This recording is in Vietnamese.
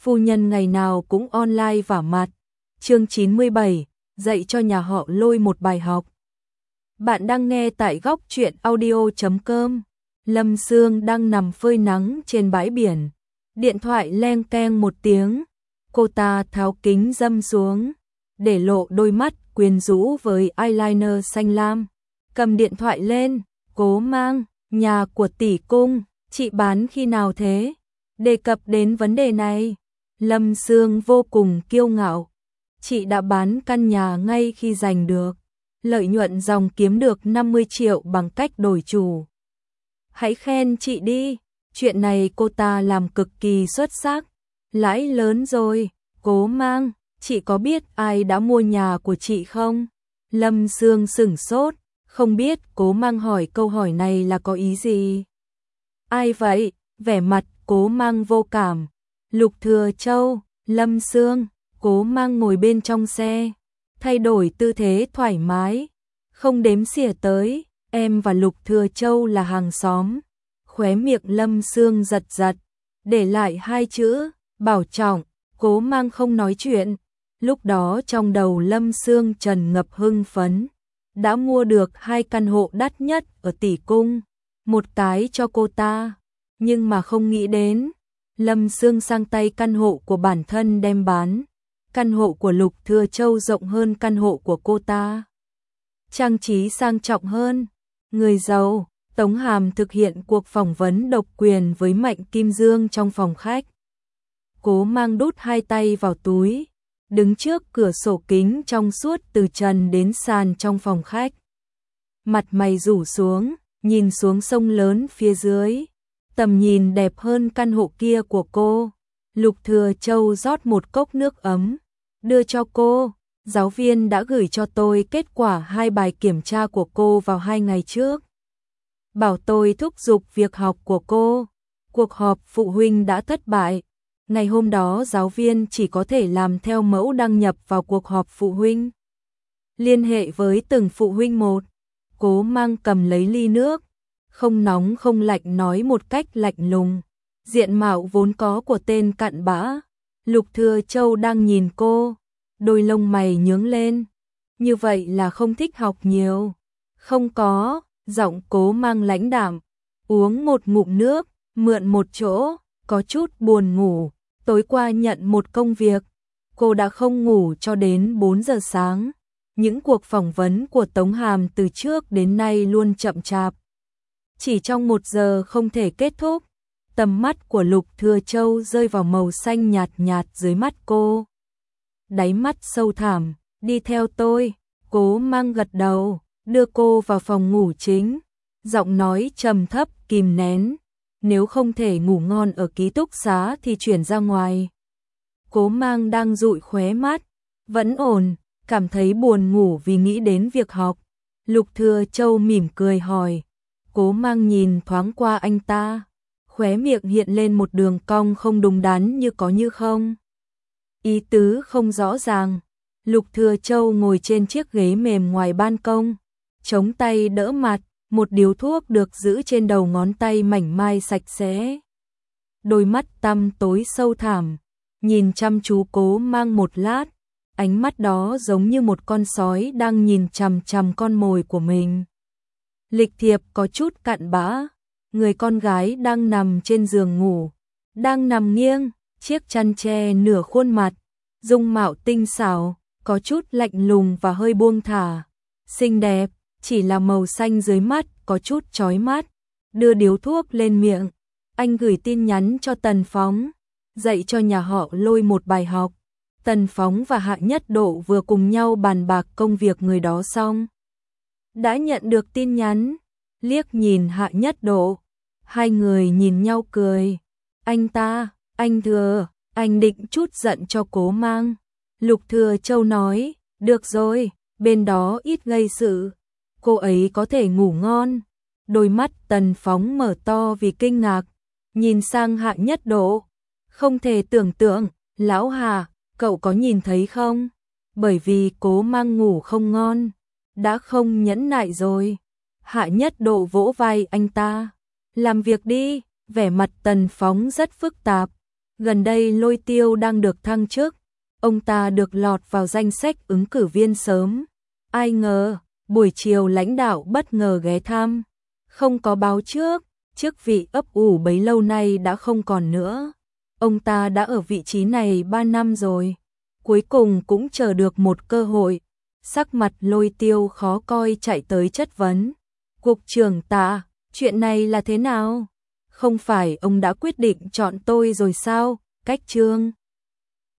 phu nhân ngày nào cũng online vả mặt. Chương 97, dạy cho nhà họ Lôi một bài học. Bạn đang nghe tại góc truyện audio.com. Lâm Sương đang nằm phơi nắng trên bãi biển. Điện thoại leng keng một tiếng. Cô ta tháo kính râm xuống, để lộ đôi mắt quyến rũ với eyeliner xanh lam. Cầm điện thoại lên, Cố Mang, nhà của tỷ cung, chị bán khi nào thế? Đề cập đến vấn đề này, Lâm Sương vô cùng kiêu ngạo. Chị đã bán căn nhà ngay khi giành được lợi nhuận ròng kiếm được 50 triệu bằng cách đổi chủ. Hãy khen chị đi, chuyện này cô ta làm cực kỳ xuất sắc. Lãi lớn rồi, Cố Mang, chị có biết ai đã mua nhà của chị không? Lâm Sương sửng sốt, không biết Cố Mang hỏi câu hỏi này là có ý gì. Ai vậy? Vẻ mặt Cố Mang vô cảm. Lục Thừa Châu. Lâm Sương. Cố Mang ngồi bên trong xe, thay đổi tư thế thoải mái, không đếm xỉa tới, em và Lục Thừa Châu là hàng xóm. Khóe miệng Lâm Sương giật giật, để lại hai chữ, bảo trọng. Cố Mang không nói chuyện. Lúc đó trong đầu Lâm Sương tràn ngập hưng phấn, đã mua được 2 căn hộ đắt nhất ở tỷ cung, một cái cho cô ta, nhưng mà không nghĩ đến, Lâm Sương sang tay căn hộ của bản thân đem bán. Căn hộ của Lục Thừa Châu rộng hơn căn hộ của cô ta, trang trí sang trọng hơn. Người giàu. Tống Hàm thực hiện cuộc phỏng vấn độc quyền với Mạnh Kim Dương trong phòng khách. Cố Mang đút 2 tay vào túi, đứng trước cửa sổ kính trong suốt từ trần đến sàn trong phòng khách. Mặt mày rủ xuống, nhìn xuống sông lớn phía dưới. Tầm nhìn đẹp hơn căn hộ kia của cô. Lục Thừa Châu rót một cốc nước ấm, đưa cho cô. Giáo viên đã gửi cho tôi kết quả 2 bài kiểm tra của cô vào 2 ngày trước. Bảo tôi thúc giục việc học của cô. Cuộc họp phụ huynh đã thất bại. Ngày hôm đó giáo viên chỉ có thể làm theo mẫu đăng nhập vào cuộc họp phụ huynh. Liên hệ với từng phụ huynh một. Cố Mang cầm lấy ly nước, không nóng không lạnh nói một cách lạnh lùng. Diện mạo vốn có của tên cặn bã. Lục Thừa Châu đang nhìn cô, đôi lông mày nhướng lên. Như vậy là không thích học nhiều. Không có, giọng Cố Mang lãnh đạm. Uống một ngụm nước, mượn một chỗ, có chút buồn ngủ. Tối qua nhận một công việc, cô đã không ngủ cho đến 4 giờ sáng. Những cuộc phỏng vấn của Tống Hàm từ trước đến nay luôn chậm chạp. Chỉ trong 1 giờ không thể kết thúc. Tầm mắt của Lục Thừa Châu rơi vào màu xanh nhạt nhạt dưới mắt cô. Đáy mắt sâu thẳm, đi theo tôi. Cố Mang gật đầu, đưa cô vào phòng ngủ chính. Giọng nói trầm thấp kìm nén. Nếu không thể ngủ ngon ở ký túc xá thì chuyển ra ngoài. Cố Mang đang dụi khóe mắt. Vẫn ổn, cảm thấy buồn ngủ vì nghĩ đến việc học. Lục Thừa Châu mỉm cười hỏi. Cố Mang nhìn thoáng qua anh ta. Khóe miệng hiện lên một đường cong không đúng đắn như có như không. Ý tứ không rõ ràng. Lục Thừa Châu ngồi trên chiếc ghế mềm ngoài ban công, chống tay đỡ mặt, một điếu thuốc được giữ trên đầu ngón tay mảnh mai sạch sẽ. Đôi mắt tăm tối sâu thẳm, nhìn chăm chú Cố Mang một lát, ánh mắt đó giống như một con sói đang nhìn chằm chằm con mồi của mình. Lịch thiệp có chút cặn bã. Người con gái đang nằm trên giường ngủ, đang nằm nghiêng, chiếc chăn che nửa khuôn mặt, dung mạo tinh xảo, có chút lạnh lùng và hơi buông thả. Xinh đẹp, chỉ là màu xanh dưới mắt có chút chói mắt. Đưa điếu thuốc lên miệng, anh gửi tin nhắn cho Tần Phóng, dạy cho nhà họ Lôi một bài học. Tần Phóng và Hạ Nhất Độ vừa cùng nhau bàn bạc công việc người đó xong. Đã nhận được tin nhắn, liếc nhìn Hạ Nhất Độ. Hai người nhìn nhau cười. Anh Thừa, anh định chút giận cho Cố Mang. Lục Thừa Châu nói, được rồi, bên đó ít gây sự. Cô ấy có thể ngủ ngon. Đôi mắt Tần Phóng mở to vì kinh ngạc, nhìn sang Hạ Nhất Độ. Không thể tưởng tượng, lão Hà, cậu có nhìn thấy không? Bởi vì Cố Mang ngủ không ngon, đã không nhẫn nại rồi. Hạ Nhất Độ vỗ vai anh ta. Làm việc đi. Vẻ mặt Tần Phóng rất phức tạp. Gần đây Lôi Tiêu đang được thăng chức, ông ta được lọt vào danh sách ứng cử viên sớm. Ai ngờ, buổi chiều lãnh đạo bất ngờ ghé thăm, không có báo trước, chức vị ấp ủ bấy lâu nay đã không còn nữa. Ông ta đã ở vị trí này 3 năm rồi, cuối cùng cũng chờ được một cơ hội. Sắc mặt Lôi Tiêu khó coi chạy tới chất vấn. Cục trưởng Tạ, chuyện này là thế nào? Không phải ông đã quyết định chọn tôi rồi sao? Cách Trương